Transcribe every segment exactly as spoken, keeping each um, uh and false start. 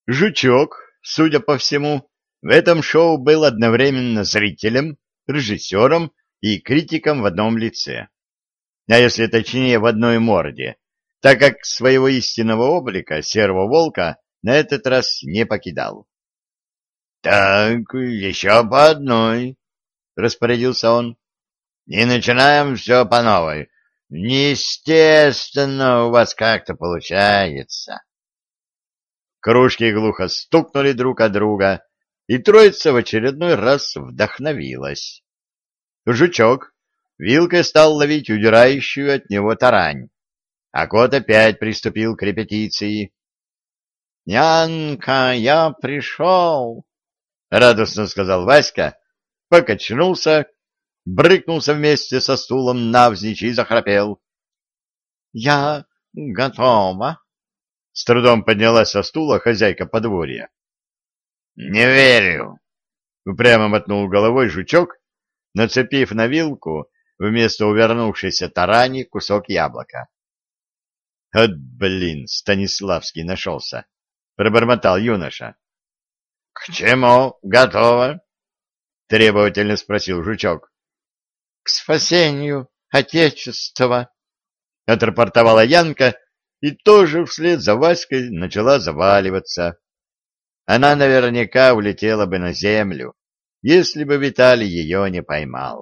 Жучок, судя по всему, в этом шоу был одновременно зрителем, режиссером и критиком в одном лице. А если точнее, в одной морде, так как своего истинного облика серого волка на этот раз не покидал. — Так, еще по одной, — распорядился он. — Не начинаем все по новой. Неестественно у вас как-то получается. Кружки глухо стукнули друг от друга, и троица в очередной раз вдохновилась. Жучок вилкой стал ловить удирающую от него тарань, а кот опять приступил к репетиции. — Янка, я пришел! — радостно сказал Васька, покачнулся, брыкнулся вместе со стулом навзничь и захрапел. — Я готова! — с трудом поднялась со стула хозяйка подворья. — Не верю! — упрямо мотнул головой жучок, нацепив на вилку вместо увернувшейся тарани кусок яблока. — От, блин, Станиславский нашелся! — пробормотал юноша. — К чему готово? — требовательно спросил жучок. — К спасению Отечества! — отрапортовала Янка и тоже вслед за Васькой начала заваливаться. Она наверняка улетела бы на землю, если бы Виталий ее не поймал.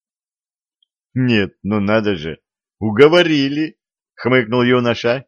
— Нет, ну надо же, уговорили, — хмыкнул юноша.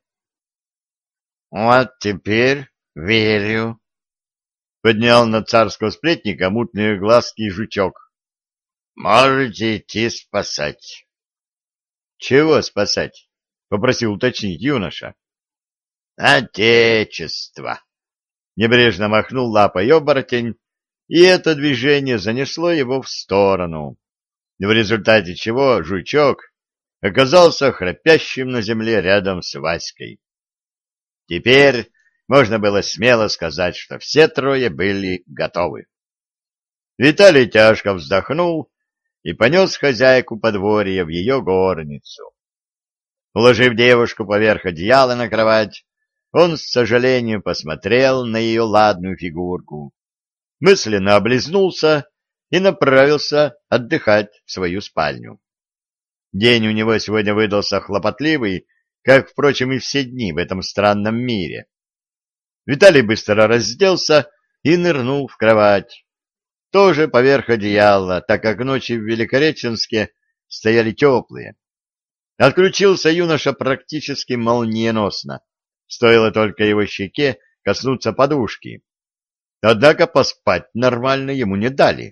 — Вот теперь верю, — поднял на царского сплетника мутные глазки жучок. — Можете идти спасать. — Чего спасать? — попросил уточнить юноша. — Отечество! — небрежно махнул лапой оборотень, и это движение занесло его в сторону, в результате чего жучок оказался храпящим на земле рядом с Васькой. Теперь можно было смело сказать, что все трое были готовы. Виталий тяжко вздохнул и понес хозяйку подворья в ее горницу. Уложив девушку поверх одеяла на кровать, он с сожалением посмотрел на ее ладную фигурку, мысленно облизнулся и направился отдыхать в свою спальню. День у него сегодня выдался хлопотливый, как, впрочем, и все дни в этом странном мире. Виталий быстро разделся и нырнул в кровать, тоже поверх одеяла, так как ночи в Великореченске стояли теплые. Отключился юноша практически молниеносно, стоило только его щеке коснуться подушки. Однако поспать нормально ему не дали.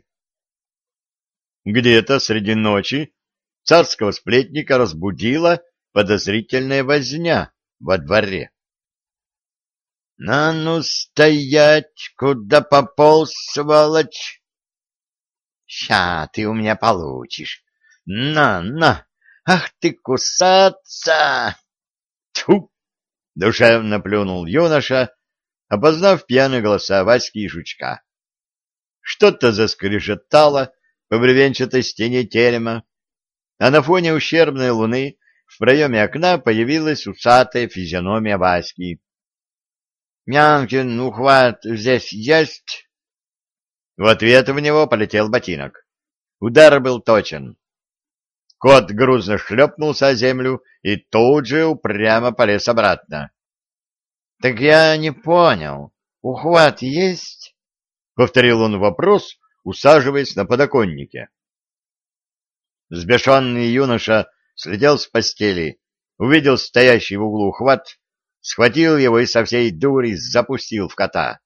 Где-то среди ночи царского сплетника разбудила подозрительная возня во дворе. — На ну стоять, куда пополз, сволочь! — Ща ты у меня получишь. На, на! Ах ты, кусаться! Тьфу! — душевно плюнул юноша, опознав пьяные голоса Васьки и Жучка. Что-то заскрежетало по бревенчатой стене терема, а на фоне ущербной луны в проеме окна появилась усатая физиономия Васьки. — Нямкин ухват здесь есть? В ответ в него полетел ботинок. Удар был точен. Кот грузно шлепнулся о землю и тут же упрямо полез обратно. — Так я не понял, ухват есть? — повторил он вопрос, усаживаясь на подоконнике. Взбешенный юноша слетел с постели, увидел стоящий в углу ухват, схватил его и со всей дури запустил в кота.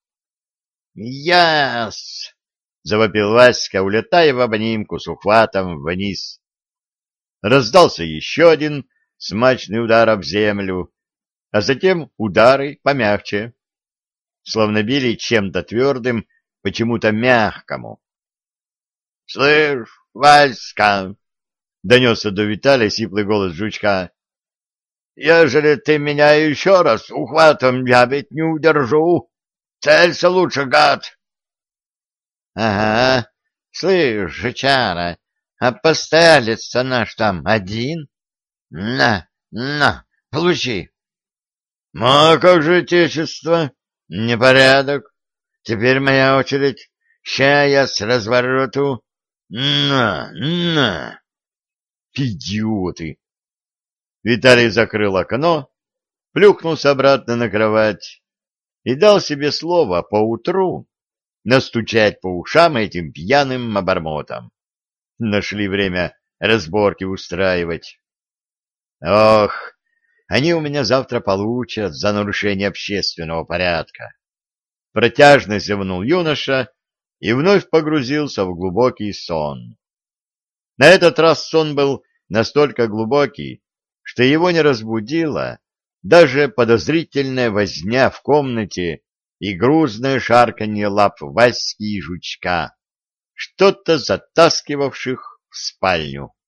«Яс!» — завопил Васька, улетая в обнимку с ухватом вниз. Раздался еще один смачный удар об землю, а затем удары помягче, словно били чем-то твердым, почему-то мягкому. — Слышь, Васька! — донесся до Виталия сиплый голос жучка. — Ежели ты меня еще раз ухватом, я ведь не удержу. Целься лучше, гад! — Ага, слышь, жучара, а постоялец-то наш там один? На, на, получи! — А как же отечество? Непорядок. Теперь моя очередь. Ща я с развороту. На, на. Идиоты. Виталий закрыл окно, плюхнулся обратно на кровать и дал себе слово поутру настучать по ушам этим пьяным обормотам. Нашли время разборки устраивать. Ох, они у меня завтра получат за нарушение общественного порядка. Протяжно зевнул юноша и вновь погрузился в глубокий сон. На этот раз сон был настолько глубокий, что его не разбудила даже подозрительная возня в комнате и грузное шарканье лап Васьки и Жучка, что-то затаскивавших в спальню.